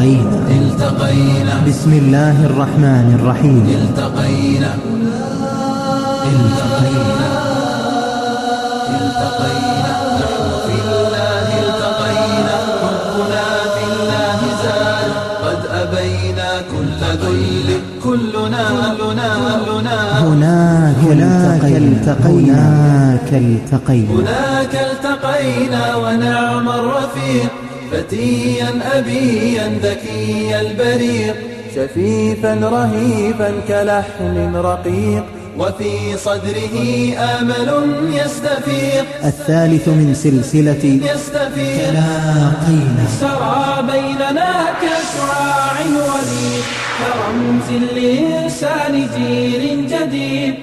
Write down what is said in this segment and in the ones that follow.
التقينا بسم الله الرحمن الرحيم. التقينا نحن في الله التقينا، حبنا في الله زاد، قد أبينا كل ذل، كلنا هناك التقينا ونعم الرفيق، فتيا أبيا ذكي البريق، شفيفا رهيفا كلحم رقيق، وفي صدره آمل يستفيق. الثالث من سلسلة تلاقينا، سرى بيننا كشعاع وليد، كرمز لإنسان جيل جديد.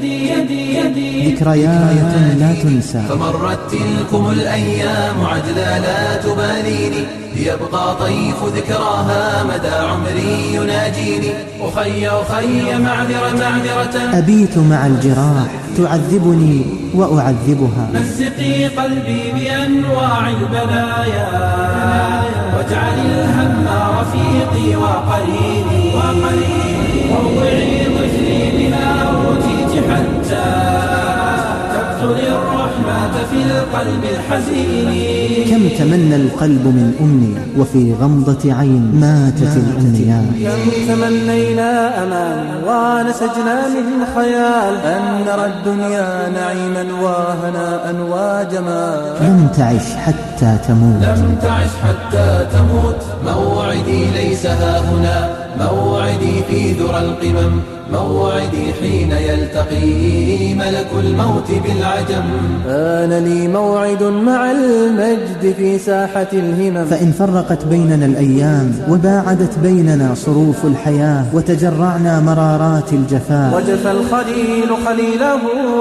ذكريات لا تنسى، فمرت تلكم الأيام عجلا لا تباليني، يبقى طيف ذكراها مدى عمري يناجيني. أخي معذرة أبيت مع الجراح تعذبني وأعذبها، مزقي قلبي بأنواع البلايا، واجعل الهم رفيقي وقريني، روعي ضجري بما أوتيت حتى تقتل الرحمة في القلب الحزين. كم تمنى القلب من أمنية، وفي غمضة عين ماتت الأمنيات. كم تمنينا أمان ونسجنا من خيال، أن نرى الدنيا نعيما وهناء وجمال. لم تعش حتى تموت، موعدي ليس هاهنا، موعدي في ذرى القمم، موعدي حين يلتقي ملك الموت بالعجم. آن لي موعد مع المجد في ساحة الهمم، فإن فرقت بيننا الأيام وباعدت بيننا صروف الحياة، وتجرعنا مرارات الجفاء، وجف الخليل خليله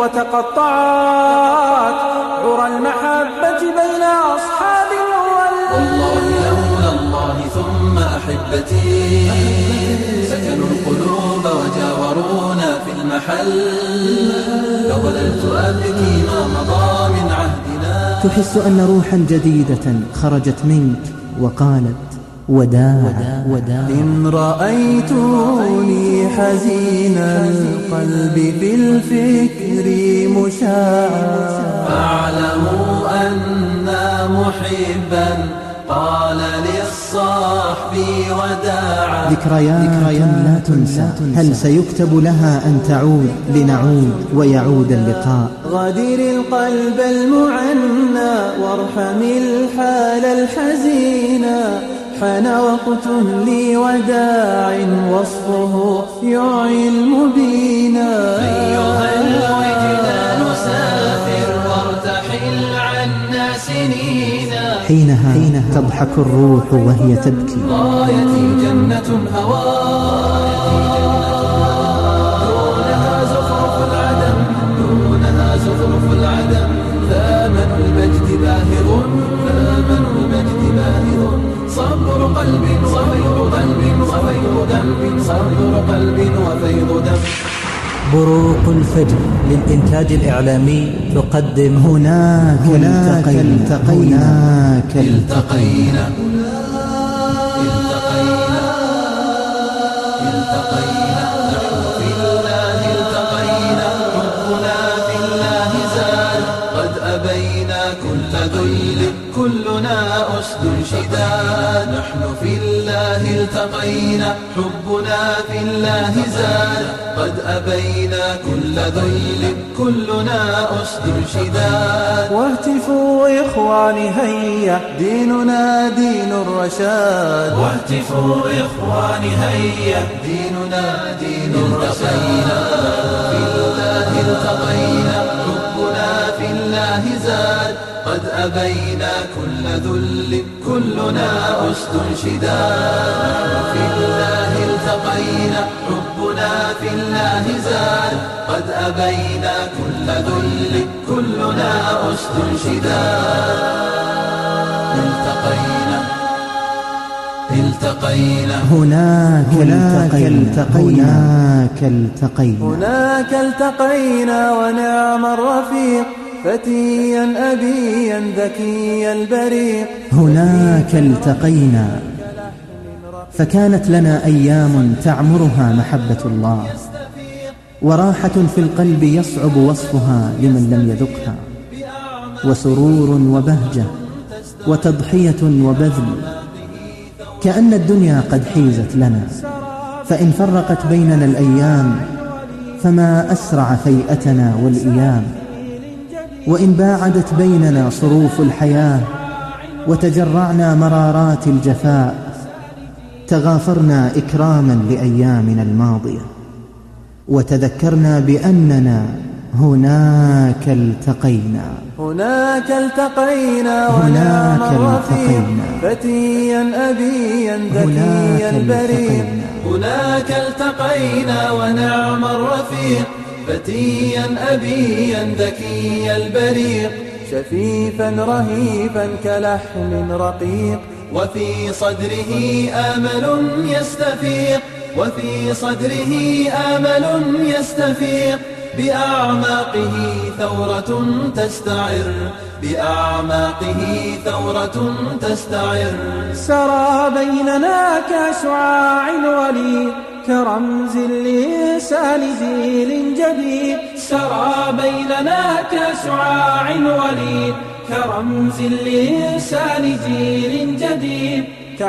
وتقطعت عرى المحبة بين أصحاب الأول. والله لولا الله ثم أحبتي سكنوا القلوب وجاورونا في المحل، لظللت أبكي ما مضى من عهدنا. تحس أن روحا جديدة خرجت منك وقالت وداع. إن رأيتني حزين القلب في الفكر مشاعا، فاعلموا أن محبا قال للصاحب وداعا. ذكريات لا تنسى، هل سيكتب لها أن تعود لنعود ويعود اللقاء؟ غادر القلب المعنى وارحم الحال الحزينا، حان وقت لوداع وصفه يعي المبينا. أيها الوجدان سافر وارتحل عنا سنينا، حينها تضحك الروح وهي تبكي. غايتي جنة دونها زخرف العدم، ثامن المجد باهر، صبر قلب وفيض دم. بروق الفجر للإنتاج الإعلامي تقدم هناك التقينا. نحن في الله التقينا، حبنا في الله زاد، قد أبينا كل ذل، كلنا أسد شداد. نحن في الله التقينا، حبنا في الله زاد، قد أبينا كل ذل، كلنا أسد شداد. واهتفوا إخواني هيا، ديننا دين الرشاد. واهتفوا إخواني هيا، ديننا دين الرشاد. في الله التقينا، حبنا في الله زاد، قد أبينا كل ذل، كلنا أسد شداد. في الله التقينا، حبنا في الله زاد، قد أبينا كل ذل، كلنا أسد شداد. التقينا هناك التقينا ونعم الرفيق، فتيا أبيا ذكي البريق. هناك التقينا فكانت لنا أيام تعمرها محبة الله، وراحة في القلب يصعب وصفها لمن لم يذقها، وسرور وبهجة وتضحية وبذل، كأن الدنيا قد حيزت لنا، فإن فرقت بيننا الأيام فما أسرع فيئتنا والإيام، وإن باعدت بيننا صروف الحياة وتجرعنا مرارات الجفاء، تغافرنا إكراما لأيامنا الماضية، وتذكرنا بأننا هناك التقينا. هناك التقينا ونعم الرفيق، فتيا أبيا ذكيا بريء. هناك التقينا ونعم الرفيق، فتيا أبيا ذكي البريق. شفيفا رهيفا كلحم رقيق، وفي صدره آمل يستفيق، وفي صدره آمل يستفيق. بأعماقه ثورة تستعر، بأعماقه ثورة تستعر. سرى بيننا كشعاع وليد، كرمز لإنسان جيل جديد. سرى بيننا كشعاع وليد، كرمز لإنسان جيل جديد.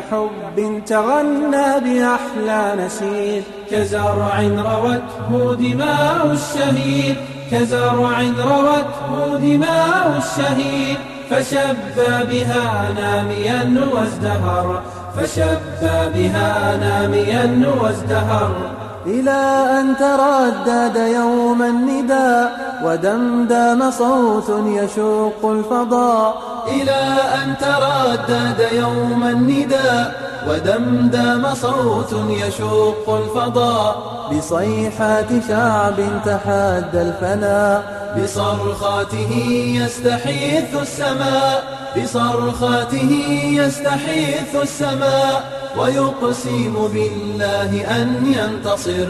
كحب تغنى بأحلى نشيد، كزرع روته دماء الشهيد. كزرع روته دماء الشهيد. فشب بها ناميا وازدهر، فشب بها ناميا وازدهر. إلى أن تردد يوم النداء، ودمدم صوت يشق الفضاء. إلى أن تردد يوم النداء، ودمدم صوت يشق الفضاء. بصيحات شعب تحدى الفناء، بصرخاته يستحيث السماء، بصرخاته يستحيث السماء. ويقسم بالله أن ينتصر،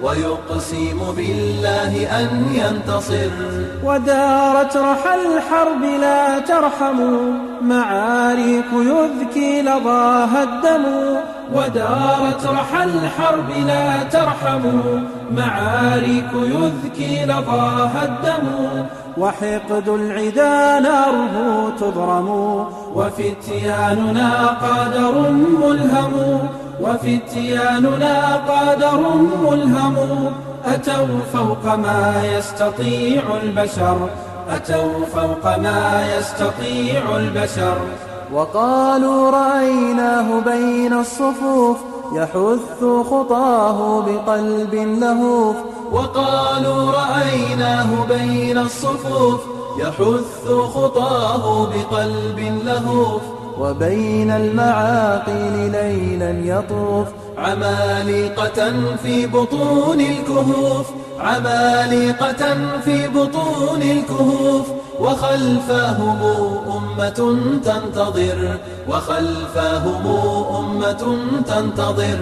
ويقسم بالله أن ينتصر. ودارت رحى الحرب لا ترحم، معارك يذكي لظاها الدم. ودارت رحى الحرب لا ترحم، معارك يذكي لظاها الدم. وحقد العدا ناره تضرم، وفتياننا قادر ملهم. وفتياننا قادر ملهم. أتوا فوق ما يستطيع البشر، أتوا فوق ما يستطيع البشر. وقالوا رأيناه بين الصفوف، يحث خطاه بقلب لهوف. وقالوا رأيناه بين الصفوف، يحث خطاه بقلب لهوف. وبين المعاقل ليلا يطوف، عمالقة في بطون الكهوف، عمالقة في بطون الكهوف. وخلفهم أمة تنتظر، وخلفهم أمة تنتظر.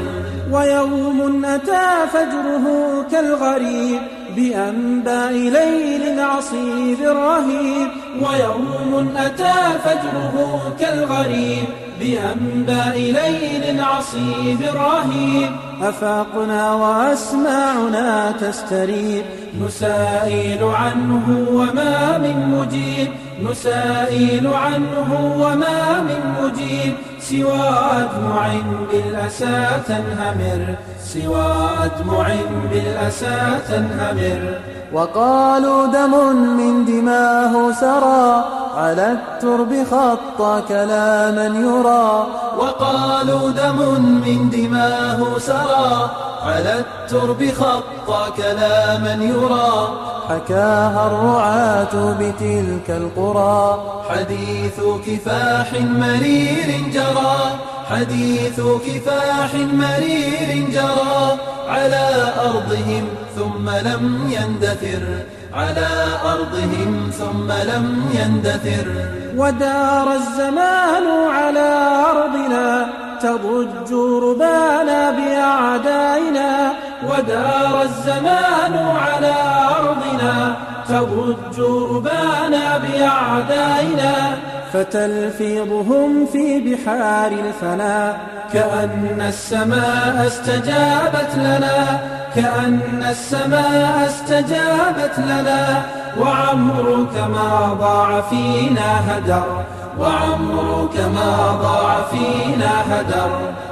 ويوم أتى فجره كالغريب، بأنباء ليل عصيب رهيب. ويوم أتى فجره كالغريب، بأنباء ليل عصيب رهيب. أفاقنا وأسماعنا تستريب، نسائل عنه وما من مجيب. نسائل عنه وما من مجيب. سوى أدمع بالأسى تنهمر، سوى أدمع بالأسى تنهمر. وقالوا دم من دماه سرى، على الترب خط كلاما يرى. وقالوا دم من دماه سرى، على الترب خط كلاما يرى. حكاها الرعاة بتلك القرى، حديث كفاح مرير جرى، حديث كفاح مرير جرى. على أرضهم ثم لم يندثر، على أرضهم ثم لم يندثر. ودار الزمان على أرضنا، تضج ربانا بأعدائنا. ودار الزمان على أرضنا، تضج ربانا بأعدائنا. فتلفيظهم في بحار الفناء. كأن السماء استجابت لنا، كأن السماء استجابت لنا، وعمرك ما ضاع فينا هدر، وعمرك ما ضاع فينا هدر.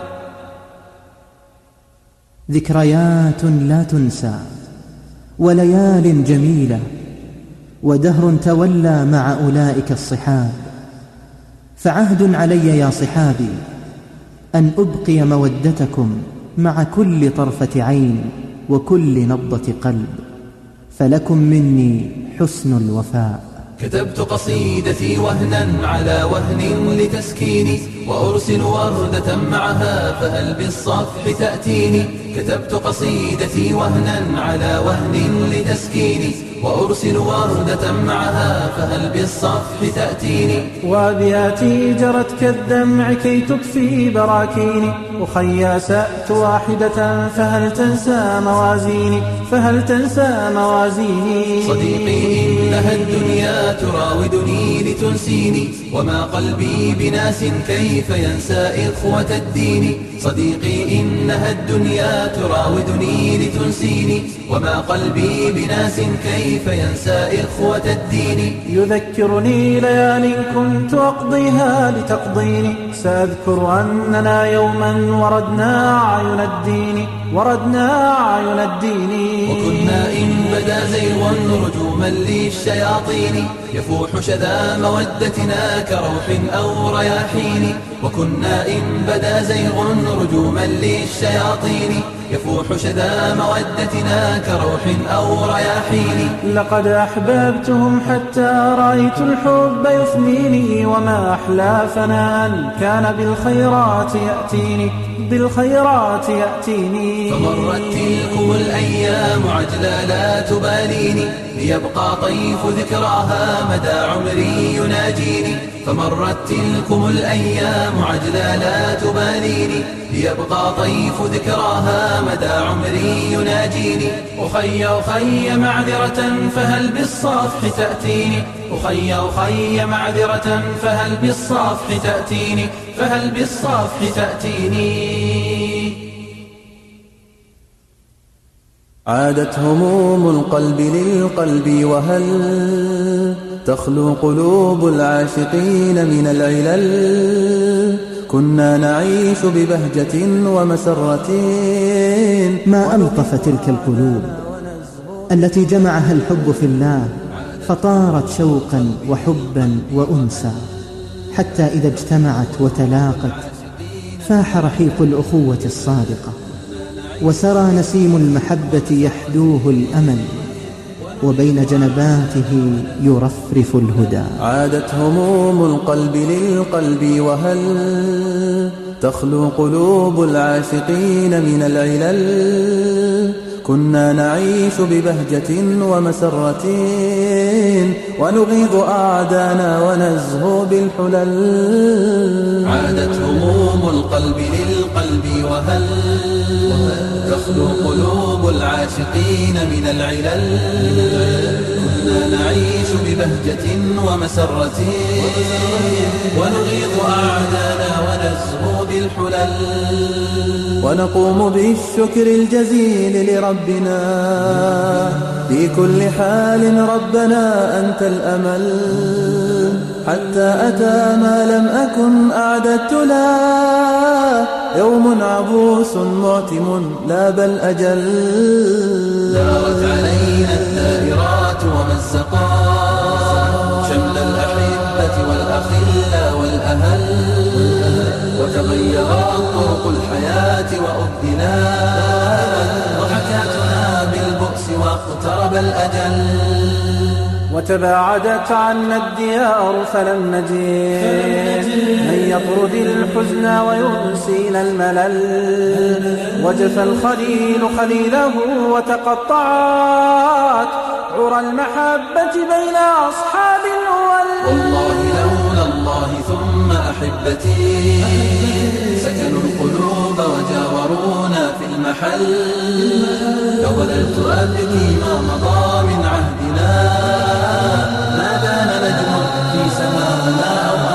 ذكريات لا تنسى وليال جميلة، ودهر تولى مع أولئك الصحاب. فعهد علي يا صحابي أن أبقي مودتكم مع كل طرفة عين وكل نبضة قلب، فلكم مني حسن الوفاء. كتبت قصيدتي وهنا على وهن لتسكيني، وأرسل وردة معها فهل بالصفح تأتيني. كتبت قصيدتي وهنا على وهن لتسكيني، وأرسل وردة معها فهل بالصفح تأتيني. وأبياتي جرت كالدمع كي تطفي براكيني، أخيا سأت واحدة فهل تنسى موازيني، فهل تنسى موازيني. صديقي إنها الدنيا تراودني لتنسيني، وما قلبي بناس كيف ينسى إخوة الدين. صديقي إنها الدنيا تراودني لتنسيني، وما قلبي بناس كيف ينسى إخوة الدين. يذكرني ليال كنت أقضيها لتقضيني، سأذكر أننا يوما وردنا عين الدين، وردنا عين الدين. وكنا إن بدا زيغ رجوما للشياطين، يفوح شذا مودتنا كروح أو رياحين. وكنا إن بدا زيغ رجوما للشياطين، يفوح شذا مودتنا كروح أو رياحين. لقد أحببتهم حتى رأيت الحب يفنيني، وما أحلى فناء كان بالخيرات يأتيني، بالخيرات يأتيني. فمرت تلكم الأيام عجلا لا تباليني، ليبقى طيف ذكراها مدى عمري يناجيني. فمرت تلكم الأيام عجلا لا تباليني، ليبقى طيف ذكراها مدى عمري يناجيني. أخي أخي معذرة فهل بالصفح تأتيني، أخي أخي معذرة فهل بالصفح تأتيني، فهل بالصفح تأتيني. عادت هموم القلب للقلب، وهل تخلو قلوب العاشقين من العلل. كنا نعيش ببهجة ومسرة. ما ألطف تلك القلوب التي جمعها الحب في الله، فطارت شوقا وحبا وأنسا، حتى إذا اجتمعت وتلاقت فاح رحيق الأخوة الصادقة، وسرى نسيم المحبة يحدوه الأمل، وبين جنباته يرفرف الهدى. عادت هموم القلب للقلب، وهل تخلو قلوب العاشقين من العلل. كنا نعيش ببهجة ومسرة، ونغيظ أعدانا ونزهو بالحلل. عادت هموم القلب للقلب، وهل تخلو قلوب العاشقين من العلل. كنا نعيش ببهجة ومسرة، ونغيظ أعدانا ونزهو بالحلل. ونقوم بالشكر الجزيل لربنا في كل حال. ربنا أنت الأمل، حتى أتى ما لم أكن أعددت له. يوم عبوس معتم لا بل أجل. دارت علينا الدائرات ومزقات شمل الأحبة والأخلاء والأهل، وتغيرت طرق الحياة وأبدلت ضحكاتنا بالبؤس واقترب الأجل. وتباعدت عنا الديار فلم نجد من يطرد الحزن وينسينا الملل. وجف الخليل خليله وتقطعت عرى المحبة بين أصحاب الأول. والله لولا الله ثم أحبتي سكنوا القلوب وجاورونا في المحل. فظللت أبكي ما مضى من عهدنا، ما بان نجم في سماءنا أو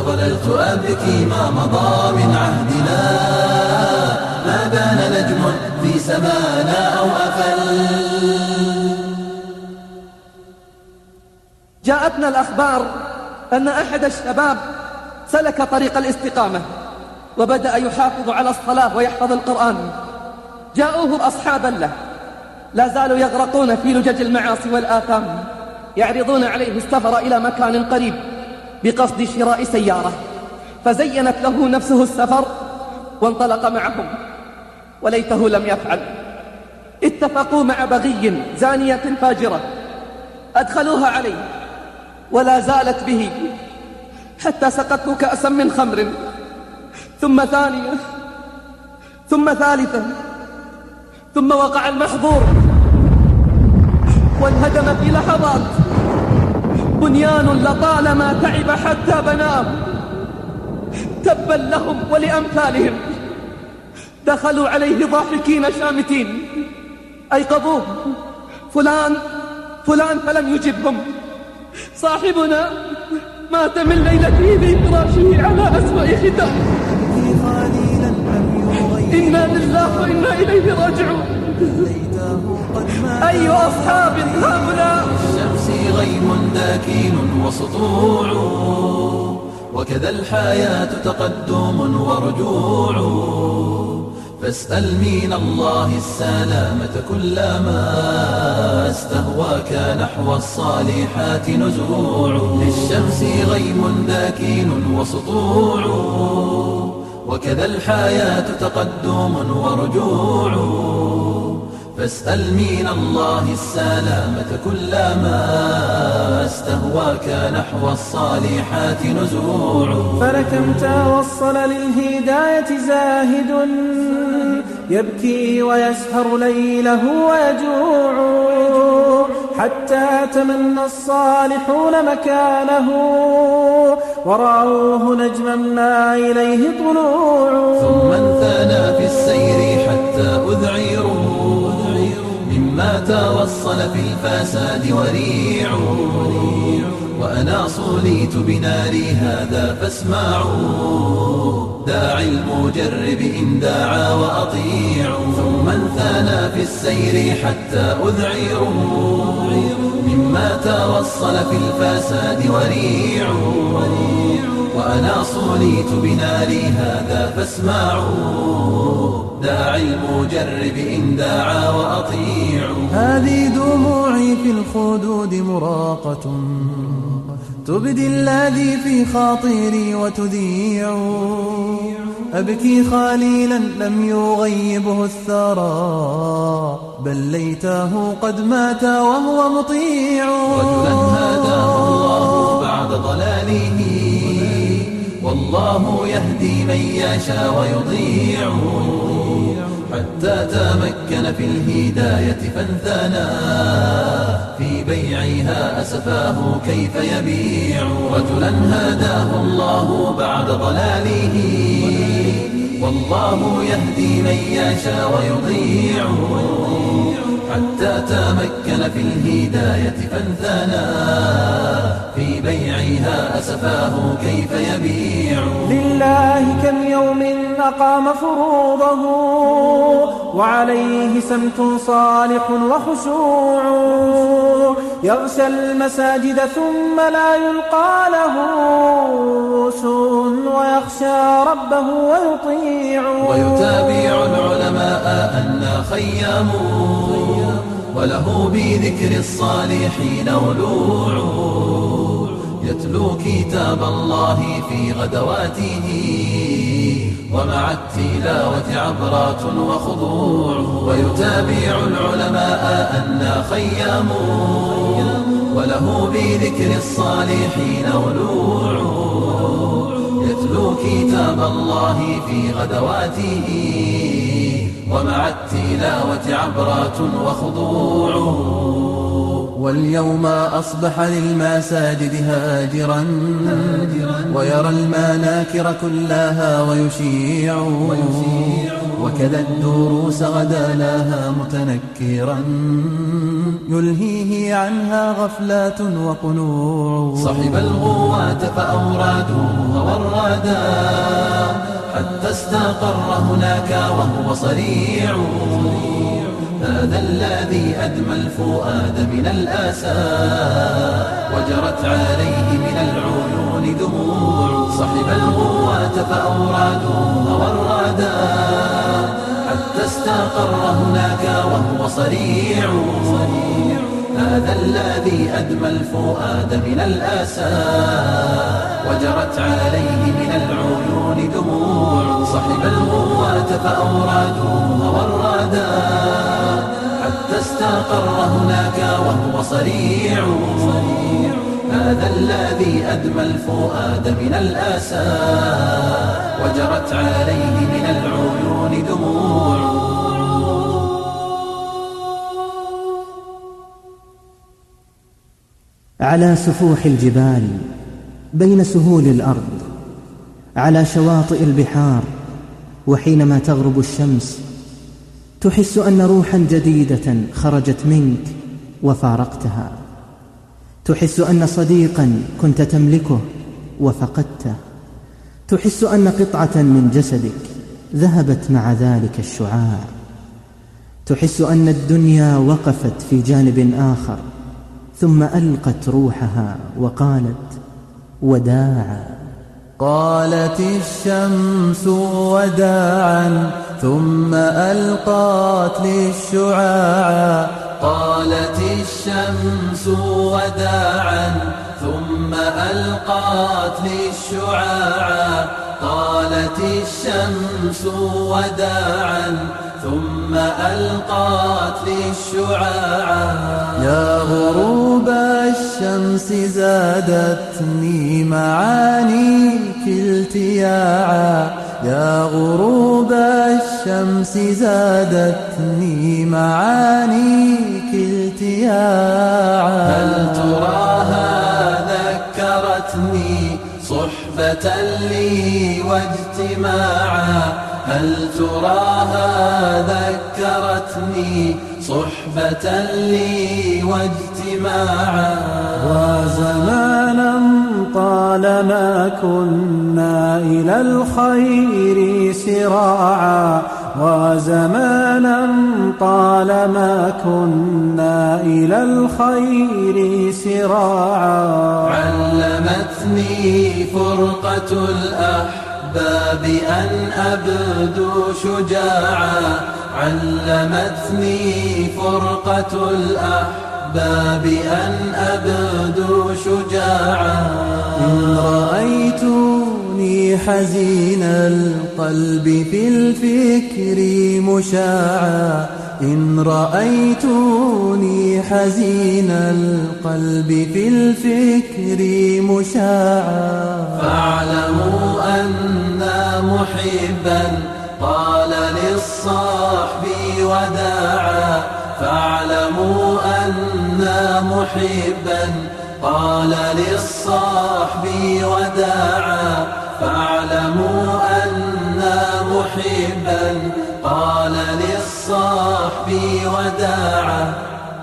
فظللت أبكي ما مضى من عهدنا، ما بان نجم في سمانا أو أفل. جاءتنا الأخبار أن أحد الشباب سلك طريق الاستقامة وبدأ يحافظ على الصلاة ويحفظ القرآن. جاءوه أصحابا له لا زالوا يغرقون في لجج المعاصي والآثام، يعرضون عليه السفر إلى مكان قريب بقصد شراء سيارة، فزينت له نفسه السفر وانطلق معهم، وليته لم يفعل. اتفقوا مع بغي زانية فاجرة، أدخلوها عليه ولا زالت به حتى سقته كأسا من خمر، ثم ثانية، ثم ثالثة، ثم وقع المحظور وانهدم في لحظات بنيان لطالما تعب حتى بناه. تبا لهم ولأمثالهم، دخلوا عليه ضاحكين شامتين، أيقظوه: فلان فلان، فلم يجبهم. صاحبنا مات من ليلته في فراشه على أسوأ ختام. إنا لله وإنا إليه راجعون. أي أصحاب هؤلاء؟ الشمس غيم داكين وسطوع، وكذا الحياة تقدم ورجوع. فاسأل من الله السلامة كلما استهواك نحو الصالحات نزوع. للشمس غيم داكين وسطوع، وكذا الحياة تقدم ورجوع. فاسأل من الله السلامة كلما استهواك نحو الصالحات نزوع. فلكم توصل للهداية زاهد يبكي ويسهر ليله ويجوع، حتى تمنى الصالحون مكانه ورأوه نجما ما إليه طلوع. ثم انثنى في السير حتى أذعروا، مما توصل في الفساد وريع. وأنا صليت بناري هذا فاسمعوا، داعي المجرب إن داعى وأطيعوا. ثم انثنى في السير حتى أذعروا، مما توصل في الفساد وريع. وأنا صليت بناري هذا فاسمعوا، داعي المجرب إن داعى وأطيعوا. هذه دموعي في الخدود مراقة، تبدي الذي في خاطري وتذيع. أبكي خليلا لم يغيبه الثرى، بل ليته قد مات وهو مطيع. رجلا هداه الله بعد ضلاله، والله يهدي من يشاء ويضيع. حتى تمكن في الهداية فانثنى، في بيعها أسفاه كيف يبيع. رجلا هداه الله بعد ضلاله، والله يهدي من يشاء ويضيع. حتى تمكن في الهداية فانثنى، في بيعها أسفاه كيف يبيع. لله كم يوم أقام فروضه، وعليه سمت صالح وخشوع. يغشى المساجد ثم لا يلقى له سوء، ويخشى ربه ويطيع. ويتابع العلماء أن خيام، وله بذكر الصالحين ولوع. يتلو كتاب الله في غدواته، ومع التلاوة عبرات وخضوع. ويتابع العلماء أن خيام، وله بذكر الصالحين ولوع. يتلو كتاب الله في غدواته، ومع التلاوة عبرات وخضوع. واليوم أصبح للمساجد هاجرا، ويرى المناكر كلها ويشيع. وكذا الدروس غدا لها متنكرا يلهيه عنها غفلات وقنوع. صحب الغواة فأورادوها والرادا حتى استقر هناك وهو صريع. هذا الذي أدمى الفؤاد من الآسى وجرت عليه من العيون دموع. صحب الغواة فأورادوها والرادا حتى استقر هناك وهو صريع. هذا الذي أدمى الفؤاد من الآسى وجرت عليه من العيون دموع. صحب الغواة فأورادوها والرادا حتى استقر هناك وهو صريع. هذا الذي أدمى الفؤاد من الآسى وجرت عليه من العيون دموع. على سفوح الجبال، بين سهول الأرض، على شواطئ البحار، وحينما تغرب الشمس تحس أن روحا جديدة خرجت منك وفارقتها. تحس أن صديقا كنت تملكه وفقدته. تحس أن قطعة من جسدك ذهبت مع ذلك الشعاع. تحس أن الدنيا وقفت في جانب آخر ثم ألقت روحها وقالت وداعا. قالت الشمس وداعا ثم ألقت للشعاع. قالت الشمس وداعا ثم ألقت للشعاع. قالت الشمس وداعا ثم ألقت للشعاع. يا غروب الشمس زادتني معانيك التياعا. يا غروب الشمس زادتني معانيك التياعا. هل تراها ذكرتني صحبة لي واجتماعا. هل تراها ذكرتني صحبة لي واجتماعا. وزمانا طالما كنا إلى الخير سراعا. وزمانا طالما كنا إلى الخير سراعا. علمتني فرقة الأحباب أن أبدو شجاعا. علمتني فرقة الأحباب أن أبدو شجاعا. إن رأيتني حزين القلب في الفكر مشاعا. إن رأيتني حزين القلب في الفكر مشاعا. فاعلموا أن محبا قال للصاحب وداعا. فاعلموا أن محبا قال للصاحب وداعا. فاعلموا أن محبا قال للصاحب وداعا.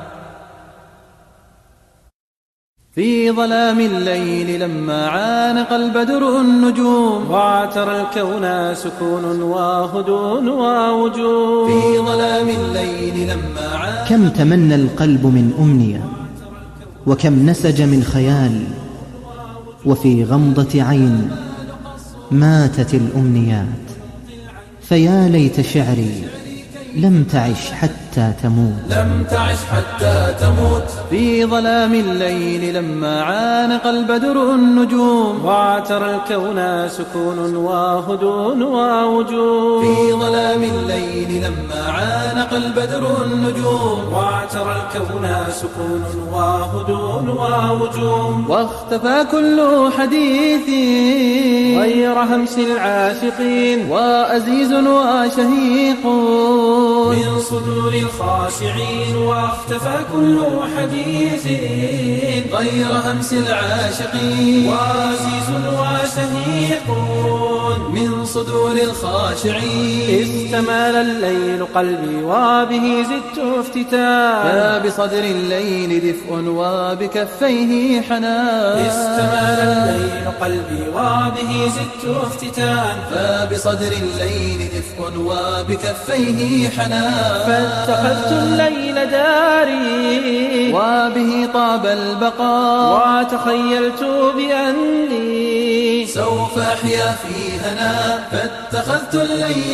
في ظلام الليل لما عانق البدر النجوم واعترى الكون سكون وهدوء ووجود. في ظلام الليل لما عانق كم تمنى القلب من أمنية وكم نسج من خيال، وفي غمضة عين ماتت الأمنيات. فيا ليت شعري لم تعش حتى تموت. لم تعش حتى تموت. في ظلام الليل لما عانق البدر النجوم واعترى الكون سكون وهدوء ووجود. في ظلام الليل لما عانق البدر النجوم واعترى الكون سكون وهدوء ووجود. واختفى كل حديث غير همس العاشقين وأزيز وشهيق من صدور الخاشعين. واختفى كل حديث غير همس العاشقين وعزيز وشهيق من صدور الخاشعين. استمال الليل قلبي وبه زدت افتتان، فبصدر الليل دفء وبكفيه حنان. استمال الليل قلبي وبه زدت افتتان، فبصدر الليل دفء وبكفيه حنان. فاتخذت الليل داري وبه طاب البقاء، وتخيلت بأني سوف أحيا في هنا. فاتخذت الليل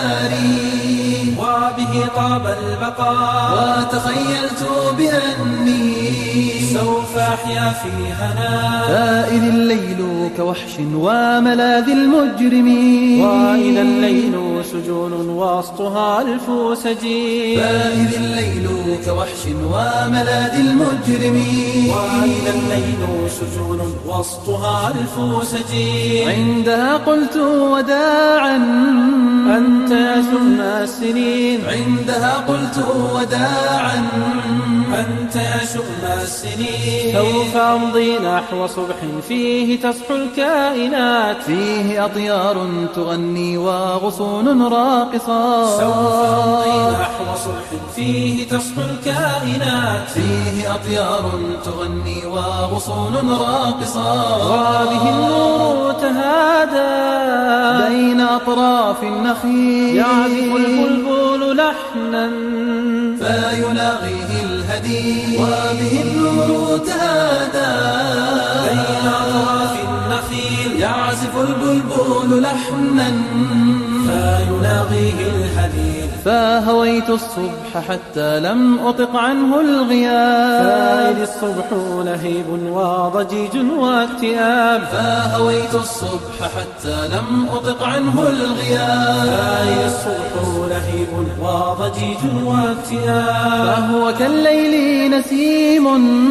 داري وبه طاب البقاء، وتخيلت بأني سوف أحيا في هنا. فإذ الليل كوحش وملاذ المجرمين، وإذا الليل سجون وسطها ألف سجين. فإذ الليل كوحش وملاذ المجرمين، وإذا الليل سجون وسطها ألف سجين. عندها قلت وداعا أنت يا شم السنين، عندها قلت وداعا أنت يا شم السنين. سوف أمضي نحو صبح فيه تصحو الكائنات، فيه أطيار تغني وغصون راقصات. سوف أمضي نحو صبح فيه تصحو الكائنات، فيه أطيار تغني وغصون راقصات. وبه النور تهادى بين أطراف النخيل، يعزف البلبل لحنا فيلاغيه الهدي. وبه النور تهادى بين أطراف النخيل، يعزف البلبل لحنا فيلاغيه الهدي. فهويت الصبح حتى لم أطق عنه الغياب، فإذ الصبح لهيب وضجيج واكتئاب. فهويت الصبح حتى لم أطق عنه الغياب. فإذ الصبح لهيب وضجيج واكتئاب. فهو كالليل نسيم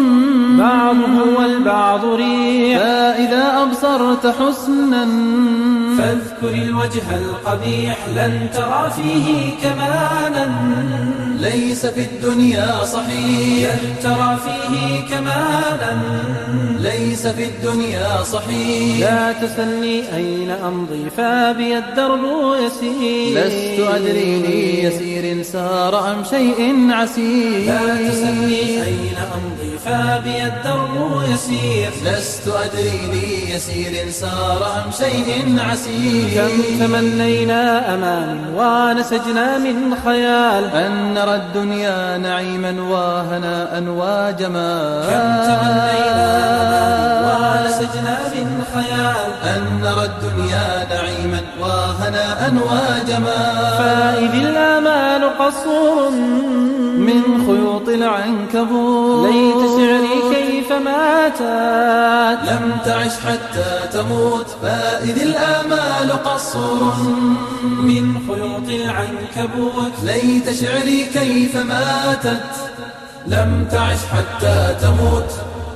بعضه والبعض ريح. فإذا أبصرت حسنا فاذكر الوجه القبيح، لن ترى فيه كمانا ليس في الدنيا صحيح. لن ترى فيه كمانا ليس في الدنيا صحيح. لا تسلني أين أمضي فبي الدرب يسير. لست أدري ليسير سار أم شيء عسير. لا تسلني أين أمضي فبي الدرب يسير. لست أدري ليسير سار أم شيء عسير. كم تمنينا أمان ونسجنا من خيال، أن نرى الدنيا نعيما وهناء وجمال. كم تمنينا أمان ونسجنا من خيال، أن نرى الدنيا نعيما وهناء وجمال. فإذ الآمال قصور من خيوط العنكبوت. ليت شعري كيف ماتت لم تعش حتى تموت. فإذ الآمال قصور من خيوط العنكبوت. ليت شعري كيف ماتت لم تعش حتى تموت.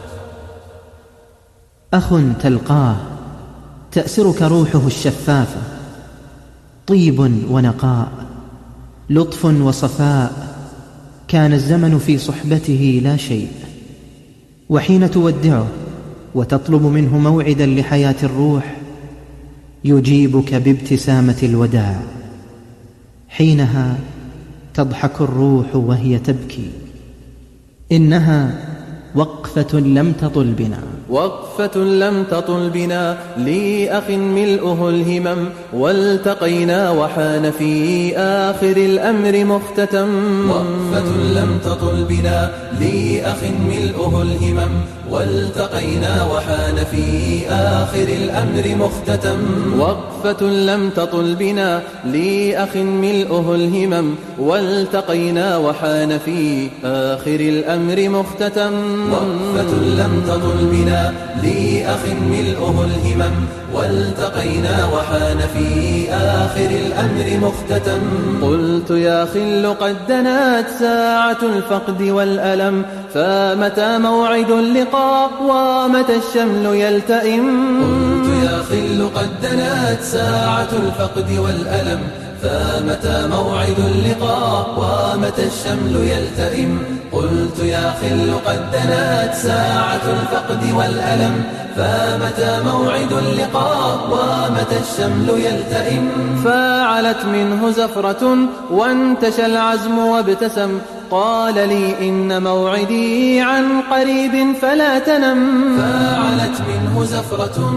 أخ تلقاه تأسرك روحه الشفافة، طيب ونقاء، لطف وصفاء، كان الزمن في صحبته لا شيء. وحين تودعه وتطلب منه موعدا لحياة الروح يجيبك بابتسامة الوداع. حينها تضحك الروح وهي تبكي. إنها وقفة لم تطل بنا، وقفة لم تطل بنا، لي أخ ملؤه الهمم، والتقينا وحان في آخر الأمر مختتم. وقفة لم تطل بنا، لي أخ ملؤه الهمم، والتقينا وحان في آخر الأمر مختتم. وقفة لم تطل بنا، لي أخ ملؤه الهمم، والتقينا وحان في آخر الأمر مختتم. وقفة لم تطل بنا، لي أخ ملؤه الهمم، والتقينا وحان في آخر الأمر مختتم. قلت يا خل قد دنت ساعة الفقد والألم، فمتى موعد اللقاء ومتى الشمل يلتئم. قلت يا خل قد دنت ساعة الفقد والألم، فمتى موعد اللقاء ومتى الشمل يلتئم قلت يا خل قد دنت ساعة الفقد والألم فمتى موعد اللقاء ومتى الشمل يلتئم فاعلت منه زفرة وانتشى العزم وابتسم قال لي إن موعدي عن قريب فلا تنم فاعلت منه زفرة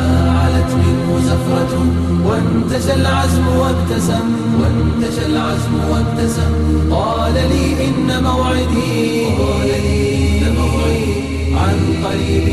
وانتشى العزم وابتسم قال لي إن موعدي عن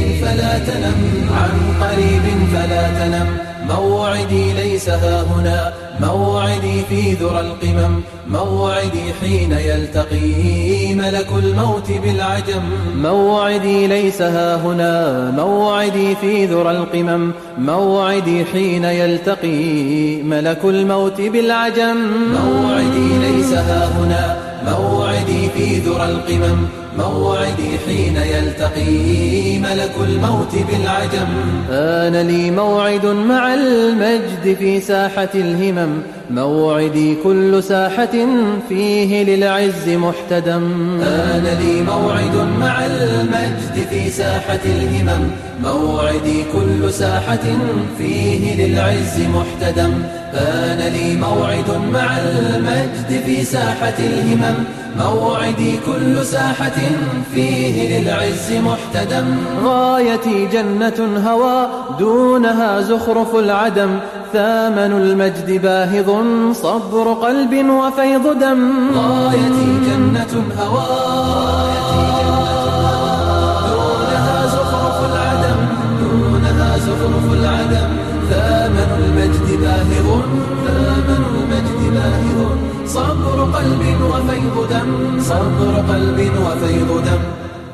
قريب فلا تنم موعدي ليس هاهنا موعدي في ذرى القمم موعدي حين يلتقي ملك الموت بالعجم موعدي ليس هاهنا موعدي في ذرى القمم موعدي حين يلتقي ملك الموت بالعجم موعدي ليس هاهنا موعدي في ذرى القمم موعدي حين يلتقي ملك الموت بالعجم آن لي موعد مع المجد في ساحة الهمم موعدي كل ساحة فيه للعز محتدم آن لي موعد مع المجد في ساحة الهمم موعدي كل ساحة فيه للعز محتدم آن لي موعد مع المجد في ساحة الهمم موعدي كل ساحة فيه للعز محتدم غايتي جنة هوى دونها زخرف العدم ثامن المجد باهظ صبر قلب وفيض دم غايتي جنة هوى دونها زخرف العدم ثامن المجد باهظ صبر قلب وفيض دم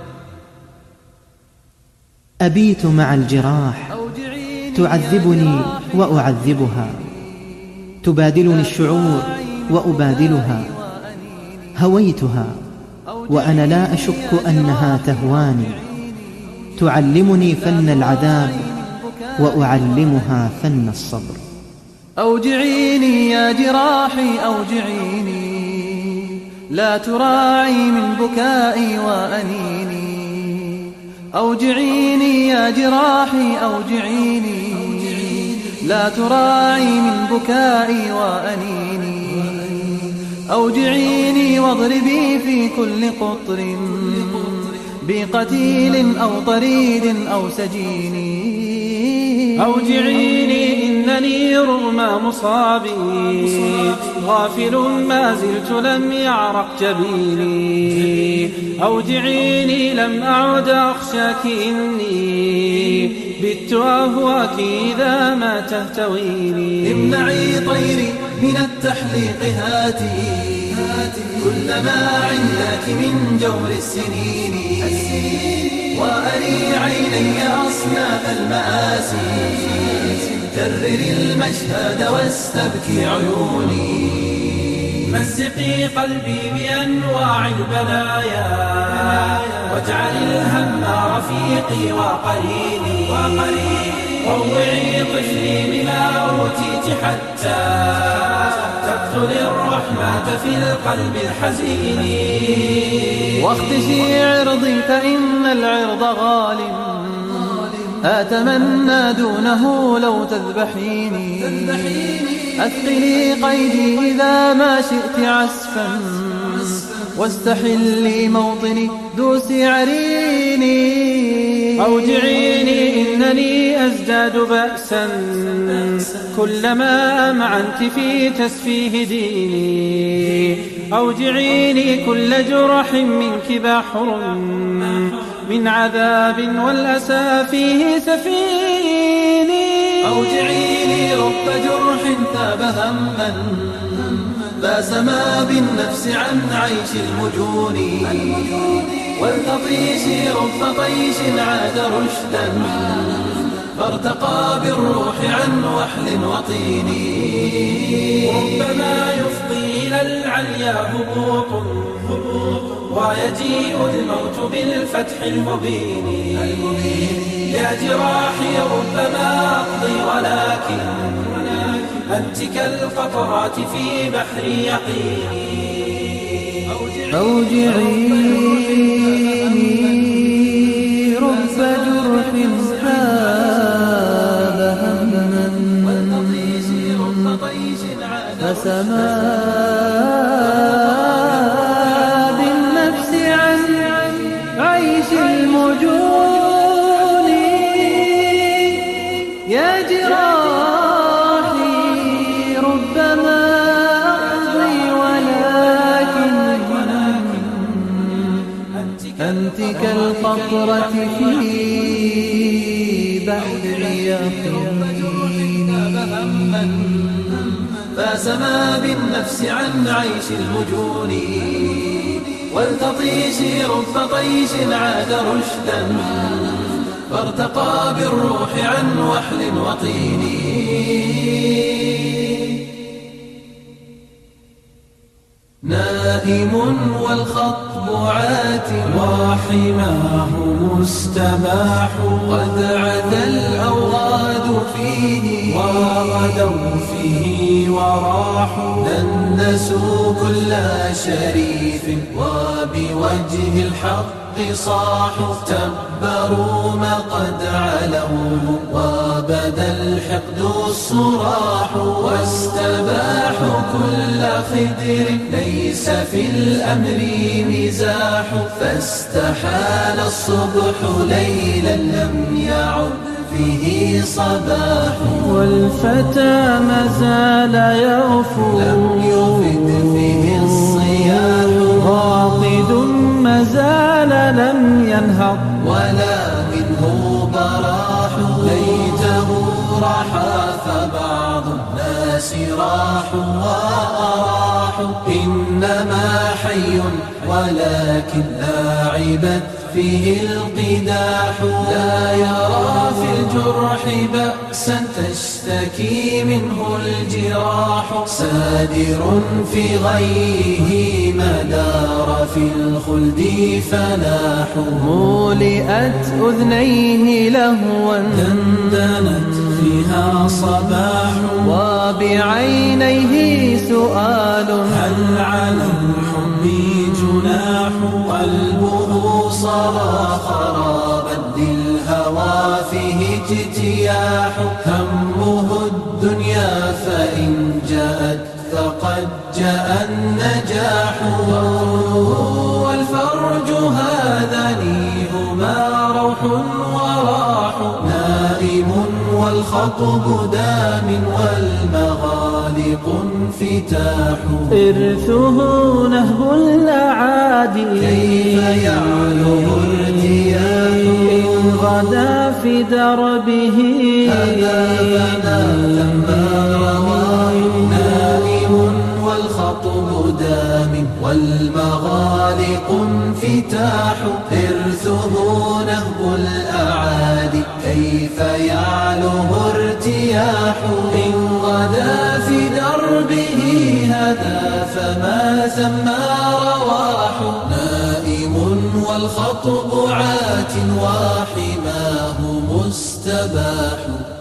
أبيت مع الجراح تعذبني وأعذبها تبادلني الشعور وأبادلها هويتها وأنا لا أشك أنها تهواني تعلمني فن العذاب وأعلمها فن الصبر أوجعيني يا جراحي أوجعيني لا تراعي من بكائي وأنيني أوجعيني يا جراحي أوجعيني لا تراعي من بكائي وأنيني أوجعيني واضربي في كل قطر بقتيل أو طريد أو سجين أوجعيني إنني رغم مصابي غافل ما زلت لم يعرق جبيني أوجعيني لم أعد أخشاك إني بت أهواك إذا ما تهتويني امنعي طيري من التحليق هاتي كلما عندك من جور السنين وأري عيني أصناف المآسي كرري المشهد واستبكي عيوني مزقي قلبي بأنواع البلايا واجعل الهم رفيقي وقريني روعي طفلي بما أوتيت حتى تقتل الرحمة في القلب الحزين واختشي عرضي فإن العرض غال أتمنى دونه لو تذبحيني أثقلي قيدي إذا ما شئت عسفا واستحلي موطني دوسي عريني أوجعيني إنني أزداد بأسا كلما أمعنت في تسفيه ديني أوجعيني كل جرح منك بحر من عذاب والأسى فيه سفيني أوجعيني رب جرح ثاب هما باس ما بالنفس عن عيش المجون والتطيش رب طيش عاد رشدا فارتقى بالروح عن وحل وطين ربما يفضي إلى العليا هبوط ويجيء الموت بالفتح المبين يا جراحي ربما أقضي ولكن أنت كالقطرات في بحر يقيني أوجعيني رب جرح هاب هما فسما بالنفس عن عيش المجون يا جراحي ربما أقضي ولكن أنت كالقطرة في بحر يقيني فسما بالنفس عن عيش المجون ولتطيشي رب طيش عاد رشدا فارتقى بالروح عن وحل وطين نائم والخطب عات وحماه مستباح قد عدا الأوغاد فيه وغدوا فيه وراحوا دنسوا كل شريف وبوجه الحق صاحوا تبروا ما قد علوه وبدا الحقد الصراح واستباحوا كل خدر ليس في الأمر مزاح فاستحال الصبح ليلا لم يعد فيه صباح والفتى ما زال يغفو لم يفد فيه الصياح راقد ما زال لم ينهض ولا منه براح ليته راحا فبعض الناس راحوا وأراحوا إنما حي ولكن لاعبت فيه القداح لا يرى في الجرح بأسا تشتكي منه الجراح سادر في غيه مدار في الخلد فلاح مولئت أذنيه لهوا دندنت فيها صباح وبعينيه سؤال هل على الحب جناح قلبه صار خرابا للهوى فيه اجتياح همه الدنيا فإن جاءت فقد جاء النجاح والفرج هذان هما روح وراح نائم والخطب دام والمغالق انفتاح إرثه نهب الأعادي كيف يعلو ارتياح إن غدا في دربه هذا فما ثم رواه نائم والخطب دام والمغالق انفتاح إرثه نهب الأعادي كيف يعلو ارتياح إن غدا في دربه هذا فما ثم رواح نائم والخطب عات وحماه مستباح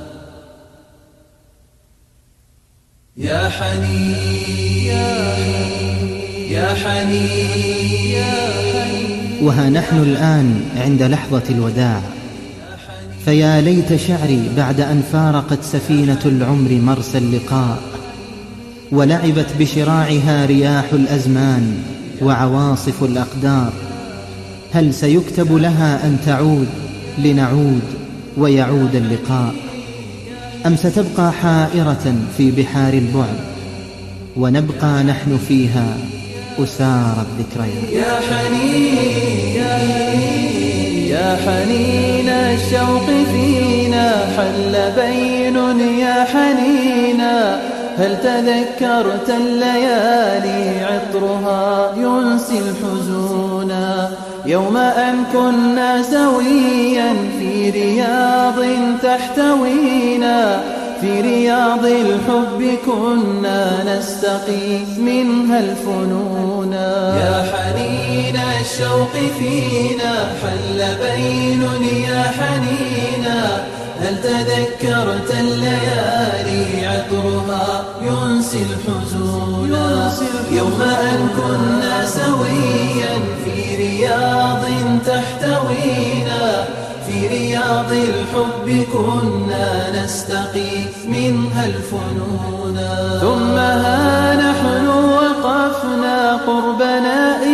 يا حنين يا حنين وها نحن الآن عند لحظة الوداع، فيا ليت شعري بعد أن فارقت سفينة العمر مرسى اللقاء ولعبت بشراعها رياح الأزمان وعواصف الأقدار، هل سيكتب لها أن تعود لنعود ويعود اللقاء، أم ستبقى حائرة في بحار البعد ونبقى نحن فيها أسار الذكريات؟ يا حنين يا حنين الشوق فينا حل بين يا حنينا هل تذكرت الليالي عطرها ينسي الحزونا يوم أن كنا سويا في رياض تحتوينا في رياض الحب كنا نستقي منها الفنونا يا حنين الشوق فينا حل بين يا حنينا هل تذكرت الليالي عطرها ينسي الحزون يوم أن كنا سويا في رياض تحتوينا في رياض الحب كنا نستقي منها الفنون ثم ها نحن وقفنا قرب ناء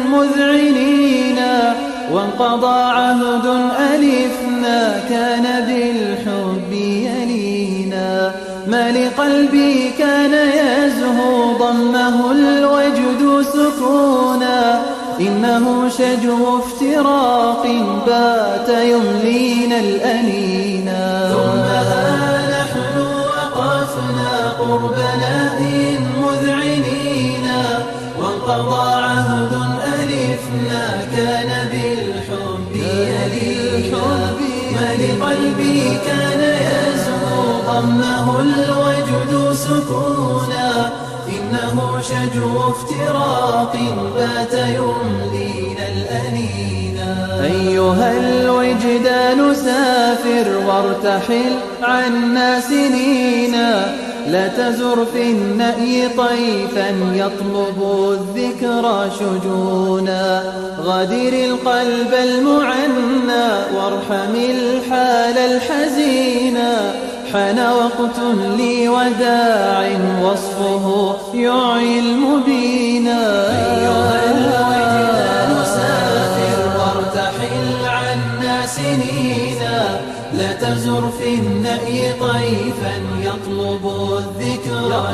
مذعنين وانقضى عهد ألفنا كان بالحب يلينا ما لقلبي كان يزهو ضمه الوجد سكونا إنه شجو افتراق بات يملينا الأنينا ثم ها نحن وقفنا قرب ناء مذعنين وانقضى عهد ألفنا كان بالحب يلينا ما لقلبي كان يزهو ضمه الوجد سكونا إنه شجو افتراق بات يملينا الأنينا أيها الوجدان سافر وارتحل عنا سنينا لا تزر في النأي طيفا يطلب الذكرى شجونا غادر القلب المعنى وارحم الحال الحزينا حان وقت لي وداع وصفه يعي المبينا أيها الوجدان سافر وارتحل عنا سنينا لا تزر في النأي طيفا يطلب الذكرى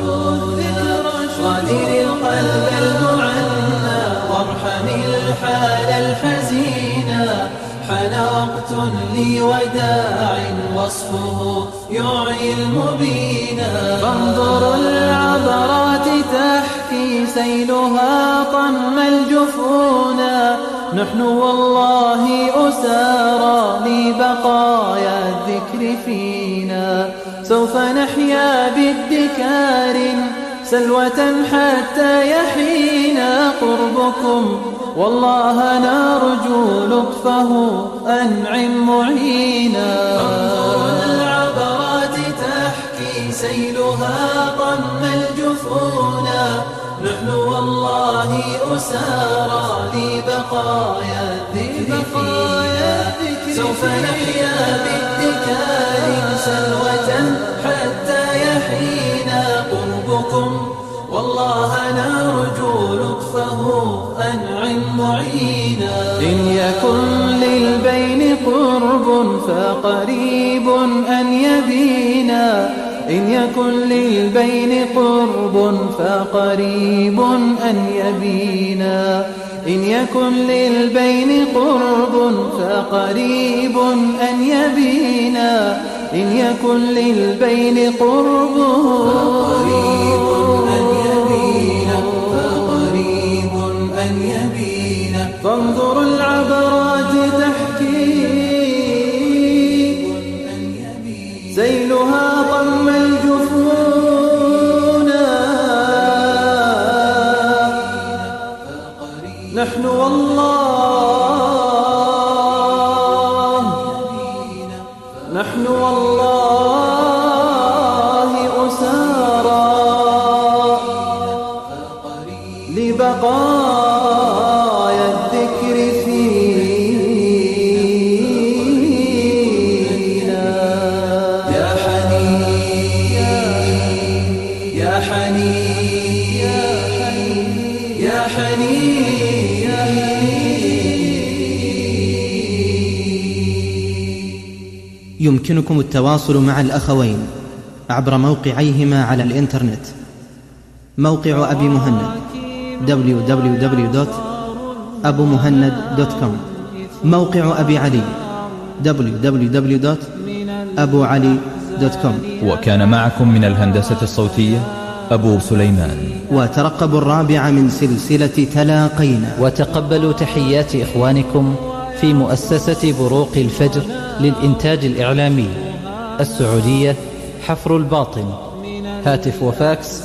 شجونا غادر القلب المعنى وارحم الحال الحزينا حان وقت لي وداع وصفه يعي المبينا فانظر العبرات تحكي سيلها طم الجفونا نحن والله أسارى لبقايا الذكر فينا سوف نحيا بادكار سلوة حتى يحينا قربكم والله نرجو لطفه أنعم معينا فانظر العبرات تحكي سيلها طم الجفونا نحن والله أسارى لبقايا الذكر فينا سوف نحيا بادكار سلوة حتى يحينا قربكم والله نرجو لطفه أنعم معينا إن يكن للبين قرب فقريب أن يبينا إن يكن للبين قرب فقريب أن يبينا إن يكن للبين قرب فقريب أن يبينا إن يكن للبين قرب فقريب أن يبينا فقريب أن يبينا فانظر العبرات تحكي سيلها طم الجفونا نحن والله أسارى لبقايا الذكر فينا يا حنين يا حنين يا حنين يمكنكم التواصل مع الأخوين عبر موقعيهما على الإنترنت: موقع أبي مهند www.abumuhannad.com، موقع أبي علي www.abuali.com. وكان معكم من الهندسة الصوتية أبو سليمان. وترقبوا الرابع من سلسلة تلاقينا. وتقبلوا تحيات إخوانكم في مؤسسة بروق الفجر للإنتاج الإعلامي السعودية، حفر الباطن. هاتف وفاكس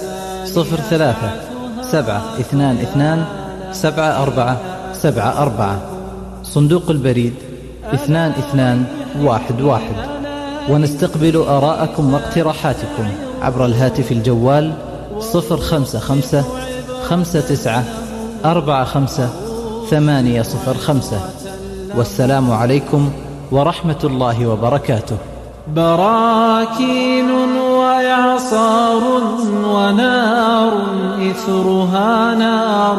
03-722-7474. صندوق البريد 2211. ونستقبل آراءكم واقتراحاتكم عبر الهاتف الجوال 055 59 45 805. والسلام عليكم ورحمة الله وبركاته. براكين وإعصار ونار إثرها نار،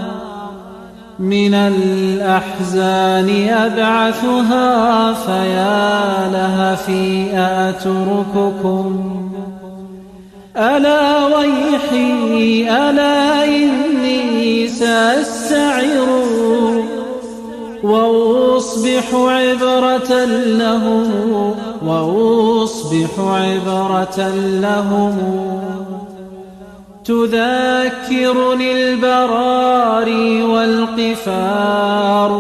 من الأحزان أبعثها فيا لهفي أترككم. ألا ويحي ألا إني سأستعر وأصبح عبرة لهم تذكرني البراري والقفار،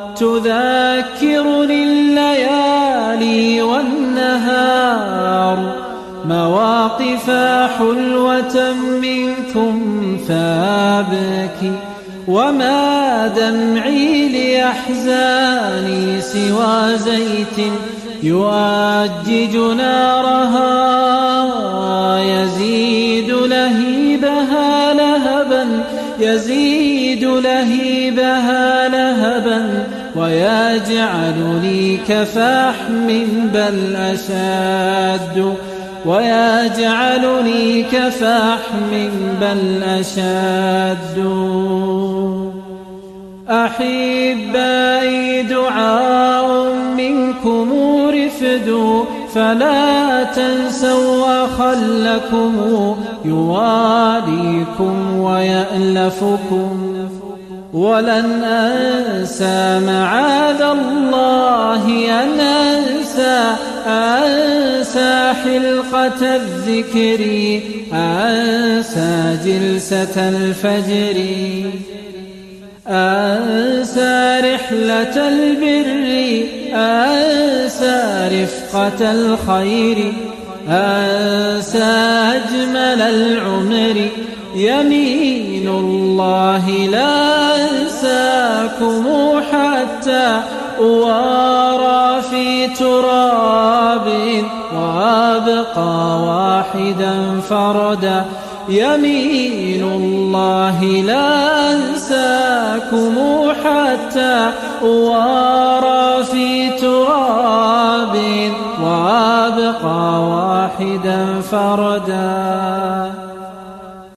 تذكرني الليالي والنهار، مواقف حلوة منكم فأبكي وما دمعي لأحزاني سوى زيت يؤجج نارها، يزيد لهيبها لهبا ويجعلني كفحم بل أشد. أحبائي دعاء منكم رفدوا، فلا تنسوا أخا لكم يواليكم ويألفكم. ولن أنسى معاذ الله أن أنسى حلقة الذكر، أنسى جلسة الفجر، أنسى رحلة البر، أنسى رفقة الخير، أنسى أجمل العمر. يمين الله لا أنساكم حتى أوارى في تراب وأبقى واحدا فردا. يمين الله لا أنساكم حتى أوارى في تراب وأبقى واحدا فردا.